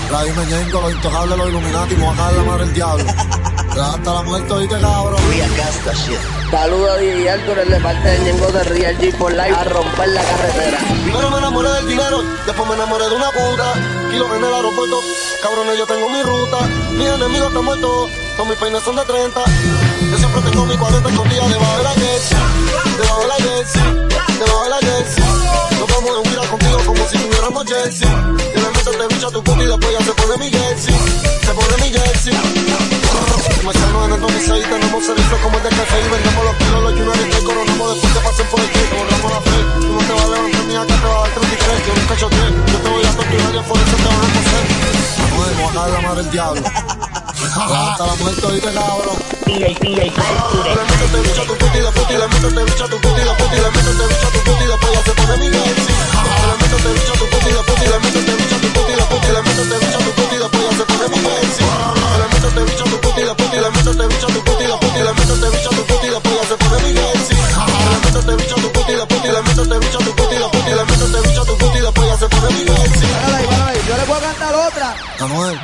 Raíz Meñengo, los intocables, los Illuminati, me voy a caer la madre del diablo. Hasta la muerte, oíste, cabrón. Saludos a DJ Arthur, de parte de Ñengo de Real G for Life, a romper la carretera. Primero me enamoré del dinero, después me enamoré de una puta. Kilo en el aeropuerto, cabrones, yo tengo mi ruta. Mis enemigos están muertos, todos mis peines son de 30. Yo siempre tengo mi 40 escondidas debajo de la jersey. Debajo de la jersey, debajo de la jersey. Nos vamos a unir contigo como si tuviéramos jersey. Yo le meto este bicho a tu puta y después ya se pone mi jersey. Se pone mi jersey. Marciano en el 2006, tenemos servicios como el de café y vendemos los kilos, los United y coronamos después que pasen por el clip, borramos la fe. Tú no te vas a levantar ni acá te va a dar 33, yo nunca choqué. Yo te voy a torturar y a por eso te van a coser. Vamos a bajar la madre del diablo. Hasta la muerte, oíste, cabrón. DJ Arthur. Le meto este bicho a tu puta y la puta y le meto este bicho a tu puta y la puta y le meto este bicho a tu puta y después ya se pone mi jersey. Le meto este bicho a tu puta y la puta y le meto este bicho a tu puta y la puta y le meto este bicho a tu puta y después ya se pone mi jersey. Le meto este bicho a tu puta y la puta y le meto este bicho a tu puta y la puta y le meto este bicho a tu puta y después ya se pone mi jersey. Le meto este bicho a tu puta y la puta y le meto este bicho a tu puta y la puta y le meto este bicho a tu puta y después ya se pone mi jersey. Párale, yo le puedo cantar otra. Samuel,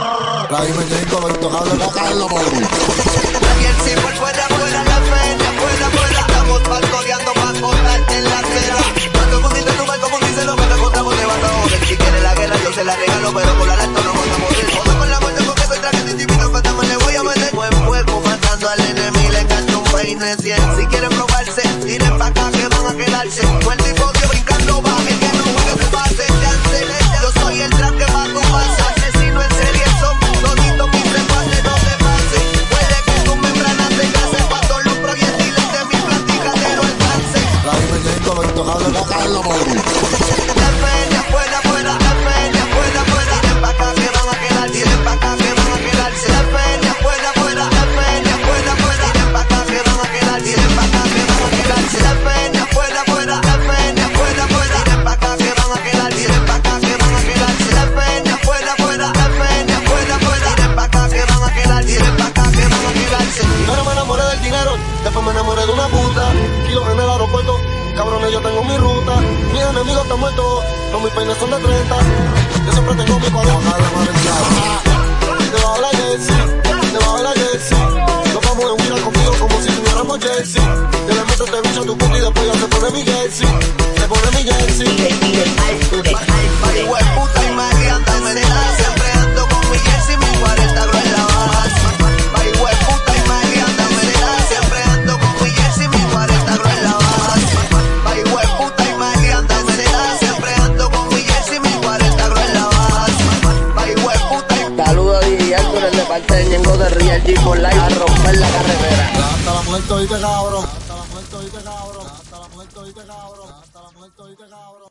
Raíz Meñengo, los intocables, va a caer la madre. Aquí el sí por fuera, fuera la feria, fuera, estamos balconeando pa' cortarte en la acera. Cuando pusiste tu barco, pusiste lo que te contamos, te vas a joder. Si quieres la guerra, yo se la regalo, pero con la alto no vamos a morir. Joder con la muerte porque soy traje distinto, fantasma le voy a meter. Buen fuego, matando al enemigo, le encanta un peine 100. Si quieren probarse, tiren pa' acá que van a quedarse. Buen tipo que brincando baje, que no juegue se pase, chance. Yo soy el traje pa' tu pasa, asesino en serie son toditos mis repases, no te pases. Puede que tu membrana te case, cuando los proyectiles de mi plática te lo alcance. Raíz Meñengo, los intocables, va a caer la madre. La feria, fuera, la feria, fuera. Tiren pa' acá que van a quedar, tiren pa' acá que van a quedarse. La feria, fuera, la feria, fuera. Tiren pa' acá que van a quedar, tiren pa' acá que van a quedarse. La feria, fuera, la feria, fuera. Tiren pa' acá que van a quedar, tiren pa' acá que van a quedarse. La feria, fuera, la feria, fuera. Tiren pa' acá que van a quedar, tiren pa' acá que van a quedarse. Primero me enamoré del dinero, después me enamoré de una puta. Kilo en el aeropuerto, cabrones, yo tengo mi ruta. Mis enemigos están muertos, todos mis peines son de 30. Yo siempre tengo mi 40. Bajar la madre del diablo. Debajo de la jersey, debajo de la jersey. Nos vamos a unir contigo como si tuviéramos jersey. Yo le meto este bicho a tu puta y después ya se pone mi jersey. Se pone mi jersey. DJ Arthur. Hijo puta y Mariana, me da siempre ando con mi jersey, mi 40 gros en la baja. Hijo puta y Mariana, me da siempre ando con mi jersey, mi 40 gros en la baja. Hijo puta y Mariana, me da siempre ando con mi jersey, mi 40 gros en la baja. Hijo puta y Saludos a DJ Arthur, de parte de Ñengo de Real G for Life, a romper la carretera. Hasta la muerte, oíste, cabrón. Hasta la muerte, oíste, cabrón. Hasta la muerte, oíste, cabrón. Hasta la muerte, oíste, cabrón.